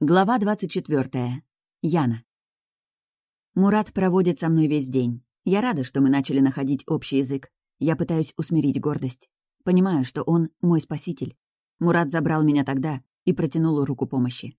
Глава 24. Яна. Мурат проводит со мной весь день. Я рада, что мы начали находить общий язык. Я пытаюсь усмирить гордость. Понимаю, что он мой спаситель. Мурат забрал меня тогда и протянул руку помощи.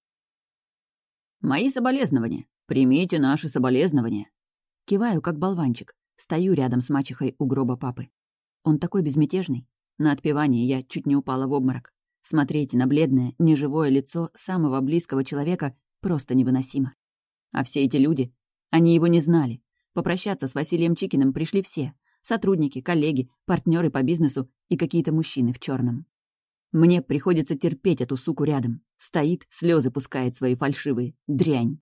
«Мои соболезнования. Примите наши соболезнования». Киваю, как болванчик. Стою рядом с мачехой у гроба папы. Он такой безмятежный. На отпевании я чуть не упала в обморок. Смотреть на бледное, неживое лицо самого близкого человека просто невыносимо. А все эти люди, они его не знали. Попрощаться с Василием Чикиным пришли все. Сотрудники, коллеги, партнеры по бизнесу и какие-то мужчины в черном. Мне приходится терпеть эту суку рядом. Стоит, слезы пускает свои фальшивые. Дрянь.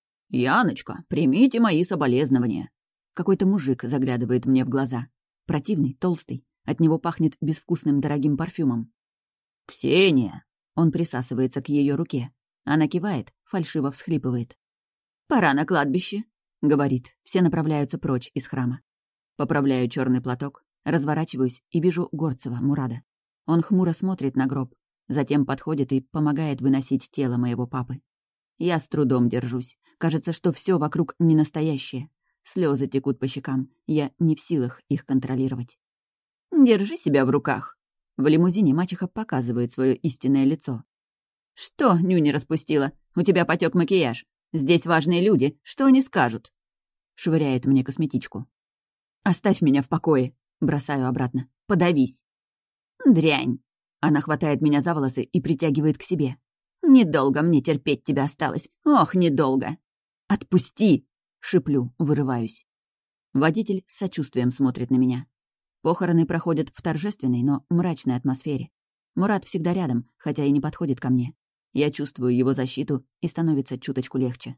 «Яночка, примите мои соболезнования». Какой-то мужик заглядывает мне в глаза. Противный, толстый. От него пахнет безвкусным дорогим парфюмом. «Ксения!» Он присасывается к ее руке. Она кивает, фальшиво всхлипывает. «Пора на кладбище», — говорит. Все направляются прочь из храма. Поправляю черный платок, разворачиваюсь и вижу Горцева, Мурада. Он хмуро смотрит на гроб, затем подходит и помогает выносить тело моего папы. Я с трудом держусь. Кажется, что все вокруг не настоящее. Слезы текут по щекам. Я не в силах их контролировать. «Держи себя в руках». В лимузине мачеха показывает свое истинное лицо. «Что, нюни распустила? У тебя потек макияж. Здесь важные люди. Что они скажут?» Швыряет мне косметичку. «Оставь меня в покое». Бросаю обратно. «Подавись». «Дрянь». Она хватает меня за волосы и притягивает к себе. «Недолго мне терпеть тебя осталось. Ох, недолго». «Отпусти!» — шиплю, вырываюсь. Водитель с сочувствием смотрит на меня. Похороны проходят в торжественной, но мрачной атмосфере. Мурат всегда рядом, хотя и не подходит ко мне. Я чувствую его защиту, и становится чуточку легче.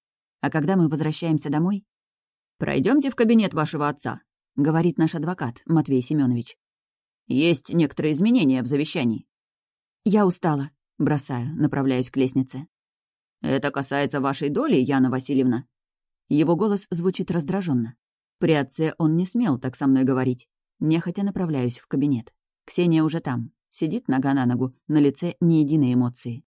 А когда мы возвращаемся домой... «Пройдемте в кабинет вашего отца», — говорит наш адвокат, Матвей Семенович. «Есть некоторые изменения в завещании». «Я устала», — бросаю, направляюсь к лестнице. «Это касается вашей доли, Яна Васильевна». Его голос звучит раздраженно. При отце он не смел так со мной говорить. Нехотя направляюсь в кабинет. Ксения уже там. Сидит нога на ногу, на лице ни единой эмоции.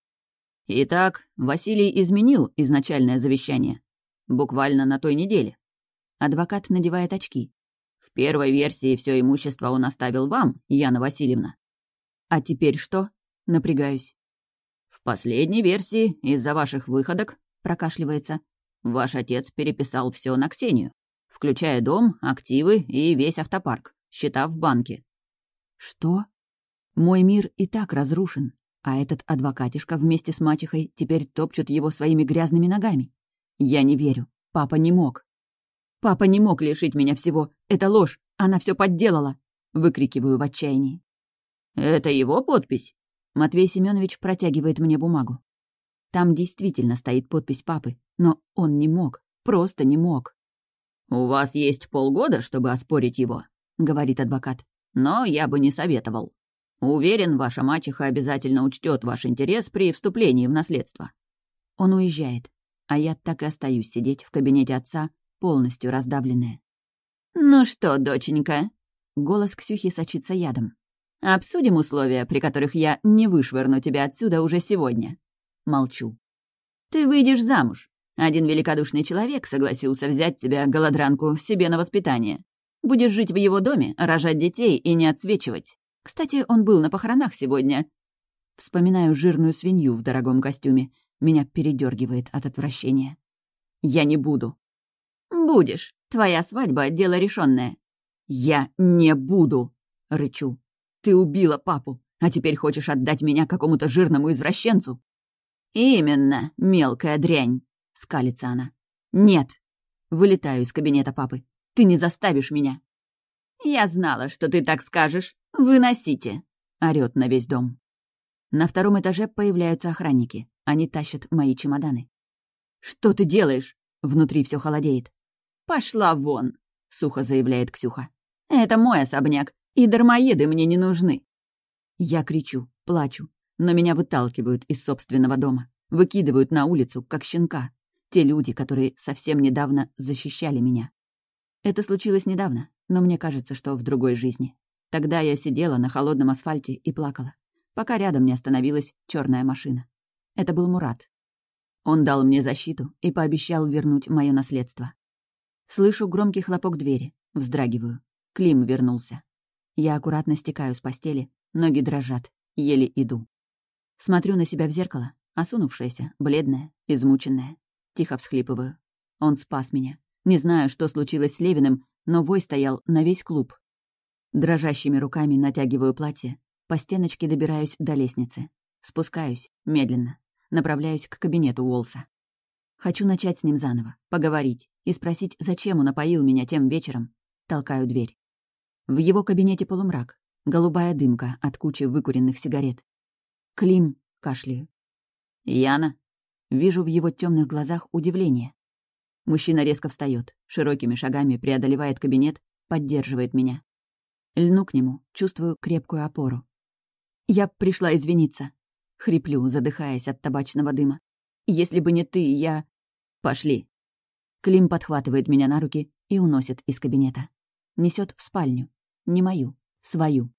«Итак, Василий изменил изначальное завещание. Буквально на той неделе». Адвокат надевает очки. «В первой версии все имущество он оставил вам, Яна Васильевна». «А теперь что?» — напрягаюсь. «В последней версии, из-за ваших выходок, — прокашливается, — ваш отец переписал все на Ксению, включая дом, активы и весь автопарк. Счета в банке». «Что? Мой мир и так разрушен, а этот адвокатишка вместе с мачехой теперь топчут его своими грязными ногами. Я не верю. Папа не мог. Папа не мог лишить меня всего. Это ложь. Она все подделала!» Выкрикиваю в отчаянии. «Это его подпись?» Матвей Семенович протягивает мне бумагу. Там действительно стоит подпись папы, но он не мог. Просто не мог. «У вас есть полгода, чтобы оспорить его», — говорит адвокат. «Но я бы не советовал. Уверен, ваша мачеха обязательно учтет ваш интерес при вступлении в наследство». Он уезжает, а я так и остаюсь сидеть в кабинете отца, полностью раздавленная. «Ну что, доченька?» Голос Ксюхи сочится ядом. «Обсудим условия, при которых я не вышвырну тебя отсюда уже сегодня». Молчу. «Ты выйдешь замуж. Один великодушный человек согласился взять тебя, голодранку, себе на воспитание. Будешь жить в его доме, рожать детей и не отсвечивать. Кстати, он был на похоронах сегодня». Вспоминаю жирную свинью в дорогом костюме. Меня передергивает от отвращения. «Я не буду». «Будешь. Твоя свадьба — дело решенное». «Я не буду», — рычу. «Ты убила папу, а теперь хочешь отдать меня какому-то жирному извращенцу?» «Именно, мелкая дрянь», — скалится она. «Нет». Вылетаю из кабинета папы. «Ты не заставишь меня». «Я знала, что ты так скажешь. Выносите», — орёт на весь дом. На втором этаже появляются охранники. Они тащат мои чемоданы. «Что ты делаешь?» Внутри все холодеет. «Пошла вон», — сухо заявляет Ксюха. «Это мой особняк, и дармоеды мне не нужны». Я кричу, плачу, но меня выталкивают из собственного дома, выкидывают на улицу, как щенка. Те люди, которые совсем недавно защищали меня. Это случилось недавно, но мне кажется, что в другой жизни. Тогда я сидела на холодном асфальте и плакала, пока рядом не остановилась черная машина. Это был Мурат. Он дал мне защиту и пообещал вернуть мое наследство. Слышу громкий хлопок двери, вздрагиваю. Клим вернулся. Я аккуратно стекаю с постели, ноги дрожат, еле иду. Смотрю на себя в зеркало, осунувшаяся, бледная, измученная. Тихо всхлипываю. Он спас меня. Не знаю, что случилось с Левиным, но вой стоял на весь клуб. Дрожащими руками натягиваю платье, по стеночке добираюсь до лестницы. Спускаюсь, медленно. Направляюсь к кабинету Уолса. Хочу начать с ним заново, поговорить и спросить, зачем он опоил меня тем вечером. Толкаю дверь. В его кабинете полумрак, голубая дымка от кучи выкуренных сигарет. «Клим», — кашляю. «Яна?» Вижу в его темных глазах удивление. Мужчина резко встает, широкими шагами преодолевает кабинет, поддерживает меня. Льну к нему, чувствую крепкую опору. «Я пришла извиниться», — хриплю, задыхаясь от табачного дыма. «Если бы не ты, я...» «Пошли». Клим подхватывает меня на руки и уносит из кабинета. Несет в спальню. Не мою, свою.